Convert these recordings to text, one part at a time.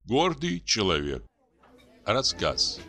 Гордый человек. Рассказ.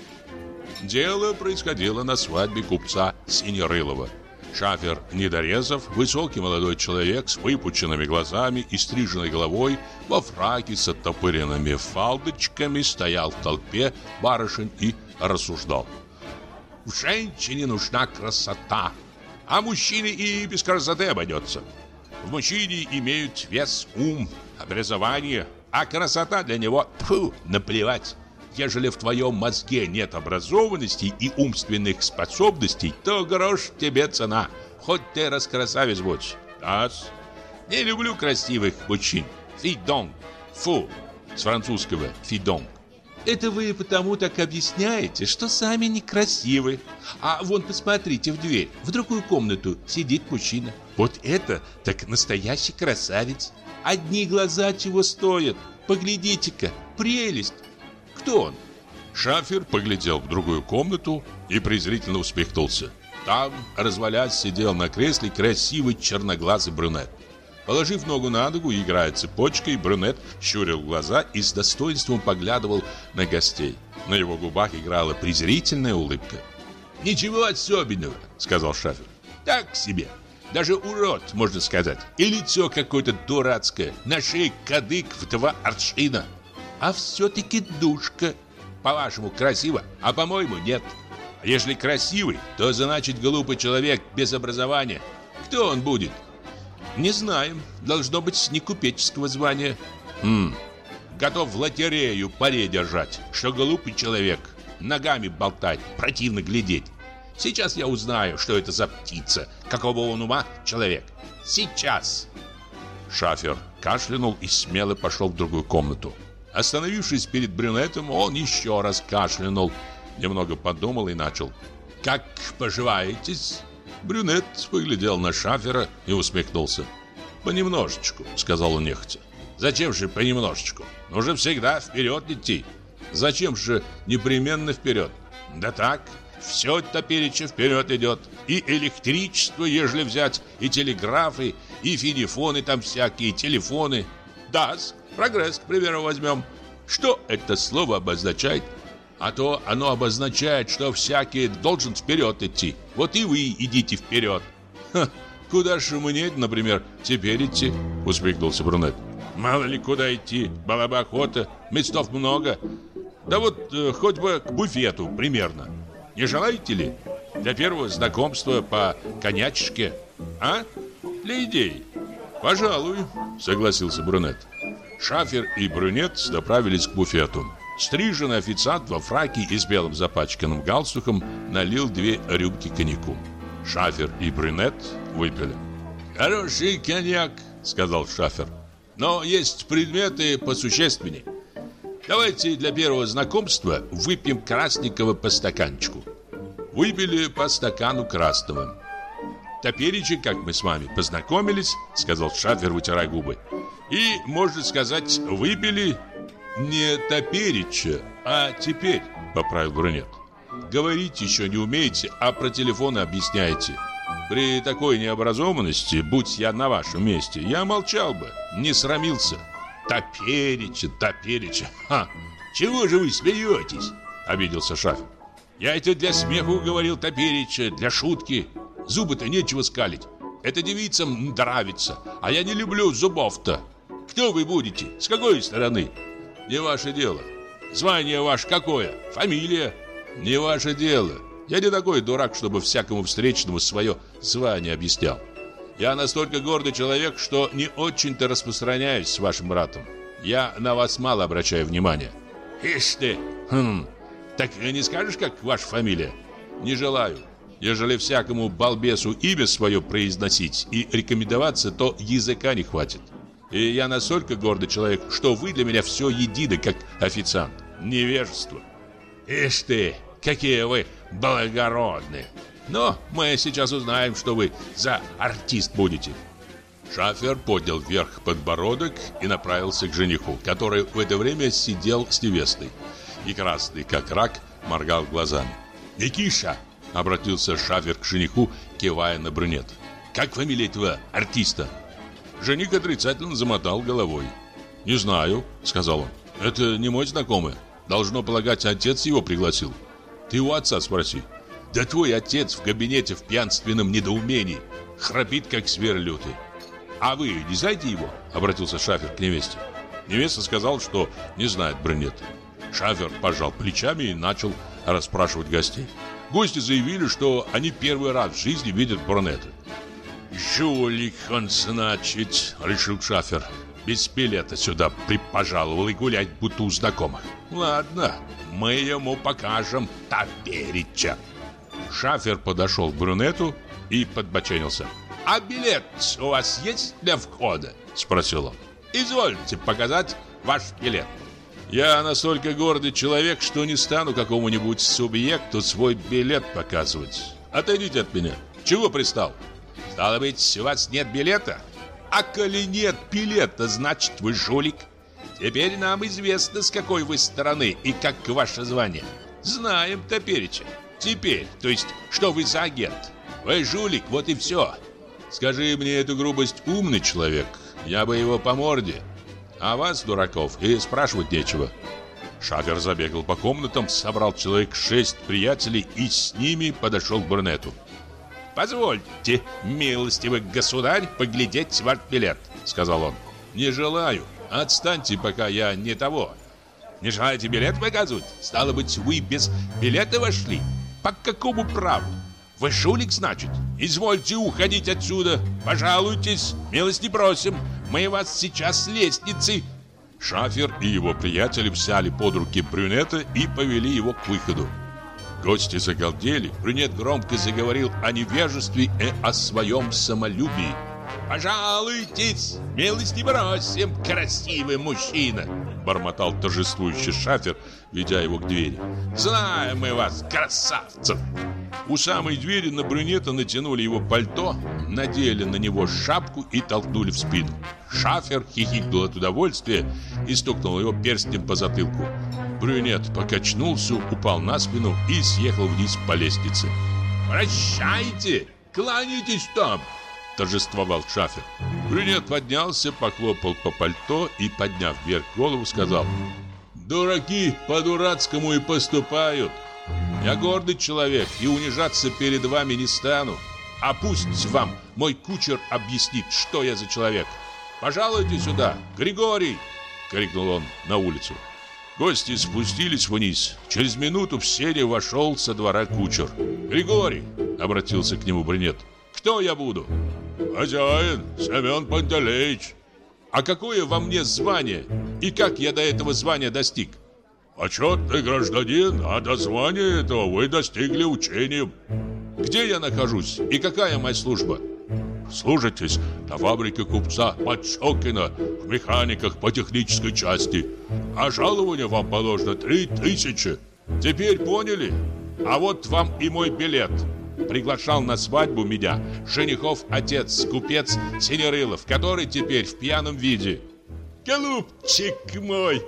Дело происходило на свадьбе купца Синерылова. Шафер Недорезов, высокий молодой человек с выпученными глазами и стриженной головой, во фраке с оттопыренными фалдочками, стоял в толпе барышень и рассуждал. В женщине нужна красота, а мужчине и без красоты обойдется. В мужчине имеют вес ум, образование, а красота для него наплевать. Ежели в твоем мозге нет образованности и умственных способностей, то грош тебе цена, хоть ты раскрасавец будь. Ас. Не люблю красивых мужчин. Фидонг. Фу. С французского фидонг. Это вы потому так объясняете, что сами некрасивы. А вон посмотрите в дверь, в другую комнату сидит мужчина. Вот это так настоящий красавец. Одни глаза чего стоят. Поглядите-ка, прелесть. Кто он? Шафер поглядел в другую комнату и презрительно усмехнулся. Там, развалясь, сидел на кресле красивый черноглазый брюнет. Положив ногу на ногу, играя цепочкой, брюнет щурил глаза и с достоинством поглядывал на гостей. На его губах играла презрительная улыбка. «Ничего особенного», — сказал Шафер. «Так себе. Даже урод, можно сказать. И лицо какое-то дурацкое. На шее кадык в 2 аршина. А все-таки душка. По-вашему, красиво, а по-моему, нет. А если красивый, то значит глупый человек без образования. Кто он будет? Не знаем. Должно быть не купеческого звания. Готов в лотерею пари держать, что глупый человек. Ногами болтать, противно глядеть. Сейчас я узнаю, что это за птица, какого он ума человек. Сейчас. Шафер кашлянул и смело пошел в другую комнату. Остановившись перед брюнетом, он еще раз кашлянул, немного подумал и начал. «Как поживаетесь?» Брюнет поглядел на Шафера и усмехнулся. «Понемножечку», — сказал он нехотя. «Зачем же понемножечку? Нужно всегда вперед идти». «Зачем же непременно вперед?» «Да так, все топереча вперед идет. И электричество, ежели взять, и телеграфы, и финифоны там всякие, телефоны. Да-с. Прогресс, к примеру, возьмем. Что это слово обозначает? А то оно обозначает, что всякий должен вперед идти. Вот и вы идите вперед. Ха, куда же мне, например, теперь идти? Усмехнулся брюнет. Мало ли куда идти, была бы охота, местов много. Да вот хоть бы к буфету примерно. Не желаете ли? Для первого знакомства по коньячке. А? Для идей. Пожалуй, согласился брюнет. Шафер и брюнет направились к буфету. Стриженный официант во фраке и с белым запачканным галстуком налил 2 рюмки коньяку. Шафер и брюнет выпили. «Хороший коньяк», — сказал Шафер. «Но есть предметы посущественней. Давайте для первого знакомства выпьем Красникова по стаканчику». Выпили по стакану красного. «Топереча, как мы с вами познакомились», — сказал Шафер, вытирая губы. «И, можно сказать, выпили не топереча, а теперь», — поправил брюнет. «Говорить еще не умеете, а про телефоны объясняете. При такой необразованности, будь я на вашем месте, я молчал бы, не срамился. Топереча, топереча, ха! Чего же вы смеетесь?» — обиделся Шафер. «Я это для смеху говорил топереча, для шутки. Зубы-то нечего скалить. Это девицам нравится, а я не люблю зубов-то. Кто вы будете? С какой стороны?» «Не ваше дело. Звание ваше какое? Фамилия?» «Не ваше дело. Я не такой дурак, чтобы всякому встречному свое звание объяснял. Я настолько гордый человек, что не очень-то распространяюсь с вашим братом. Я на вас мало обращаю внимания». «Ишь ты! Так не скажешь, как ваша фамилия?» «Не желаю. Ежели всякому балбесу имя свое произносить и рекомендоваться, то языка не хватит. И я настолько гордый человек, что вы для меня все едино, как официант. Невежество». «Ишь ты, какие вы благородные! Но мы сейчас узнаем, что вы за артист будете». Шафер поднял вверх подбородок и направился к жениху, который в это время сидел с невестой. И красный, как рак, моргал глазами. «Никиша!» — обратился Шафер к жениху, кивая на брюнет. «Как фамилия этого артиста?» Жених отрицательно замотал головой. «Не знаю», — сказал он. Это не мой знакомый. Должно полагать, отец его пригласил. Ты у отца спроси. Да твой отец в кабинете в пьянственном недоумении. Храпит, как зверь лютый. А вы не знаете его? Обратился Шафер к невесте. Невеста сказала, что не знает брюнета. Шафер пожал плечами и начал расспрашивать гостей. Гости заявили, что они первый раз в жизни видят брюнета. «Жулик он, значит», — решил Шафер. «Без билета сюда припожаловал и гулять, будто у знакомых. Ладно, мы ему покажем топереча». Шафер подошел к брюнету и подбоченился. «А билет у вас есть для входа?» — спросил он. «Извольте показать ваш билет». «Я настолько гордый человек, что не стану какому-нибудь субъекту свой билет показывать. Отойдите от меня. Чего пристал?» «Стало быть, у вас нет билета? А коли нет билета, значит, вы жулик. Теперь нам известно, с какой вы стороны и как ваше звание. Знаем топереча. Теперь, то есть, что вы за агент. Вы жулик, вот и все. Скажи мне эту грубость умный человек, я бы его по морде. А вас, дураков, и спрашивать нечего». Шафер забегал по комнатам, собрал человек 6 приятелей и с ними подошел к брюнету. «Позвольте, милостивый государь, поглядеть ваш билет», — сказал он. «Не желаю. Отстаньте, пока я не того». «Не желаете билет показывать? Стало быть, вы без билета вошли? По какому праву? Вы жулик, значит? Извольте уходить отсюда. Пожалуйтесь, милости просим. Мы вас сейчас с лестницы». Шафер и его приятели взяли под руки брюнета и повели его к выходу. Гости загалдели, брюнет громко заговорил о невежестве и о своем самолюбии. «Пожалуйтесь, милости просим, красивый мужчина!» бормотал торжествующий Шафер, ведя его к двери. «Знаем мы вас, красавцев!» У самой двери на брюнета натянули его пальто, надели на него шапку и толкнули в спину. Шафер хихикнул от удовольствия и стукнул его перстнем по затылку. Брюнет покачнулся, упал на спину и съехал вниз по лестнице. «Прощайте! Кланяйтесь там!» — торжествовал Шафер. Брюнет поднялся, похлопал по пальто и, подняв вверх голову, сказал: «Дураки по-дурацкому и поступают. Я гордый человек и унижаться перед вами не стану. А пусть вам мой кучер объяснит, что я за человек. Пожалуйте сюда, Григорий!» — крикнул он на улицу. Гости спустились вниз. Через минуту в сене вошел со двора кучер. «Григорий!» — обратился к нему брюнет. «Кто я буду?» «Хозяин, Семен Пантелеич». «А какое во мне звание? И как я до этого звания достиг?» «Почетный гражданин, а до звания этого вы достигли учением». «Где я нахожусь и какая моя служба?» «Служитесь на фабрике купца Подщекина в механиках по технической части. А жалование вам положено 3000. Теперь поняли? А вот вам и мой билет. Приглашал на свадьбу меня женихов отец, купец Синерылов, который теперь в пьяном виде». «Голубчик мой,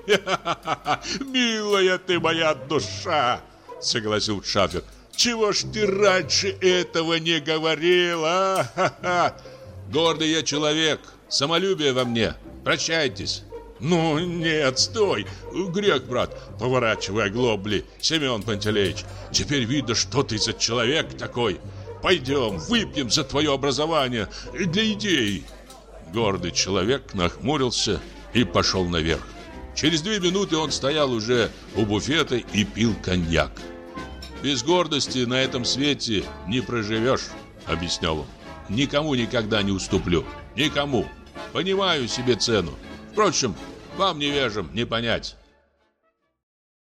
милая ты моя душа!» — согласил Шафер. «Чего ж ты раньше этого не говорил, а? Гордый я человек, самолюбие во мне. Прощайтесь». «Ну нет, стой, грех, брат, поворачивай оглобли, Семен Пантелеич. Теперь видно, что ты за человек такой. Пойдем, выпьем за твое образование для идей». Гордый человек нахмурился и пошел наверх. Через 2 минуты он стоял уже у буфета и пил коньяк. «Без гордости на этом свете не проживешь», — объяснял он. «Никому никогда не уступлю. Никому. Понимаю себе цену. Впрочем, вам невежам не понять.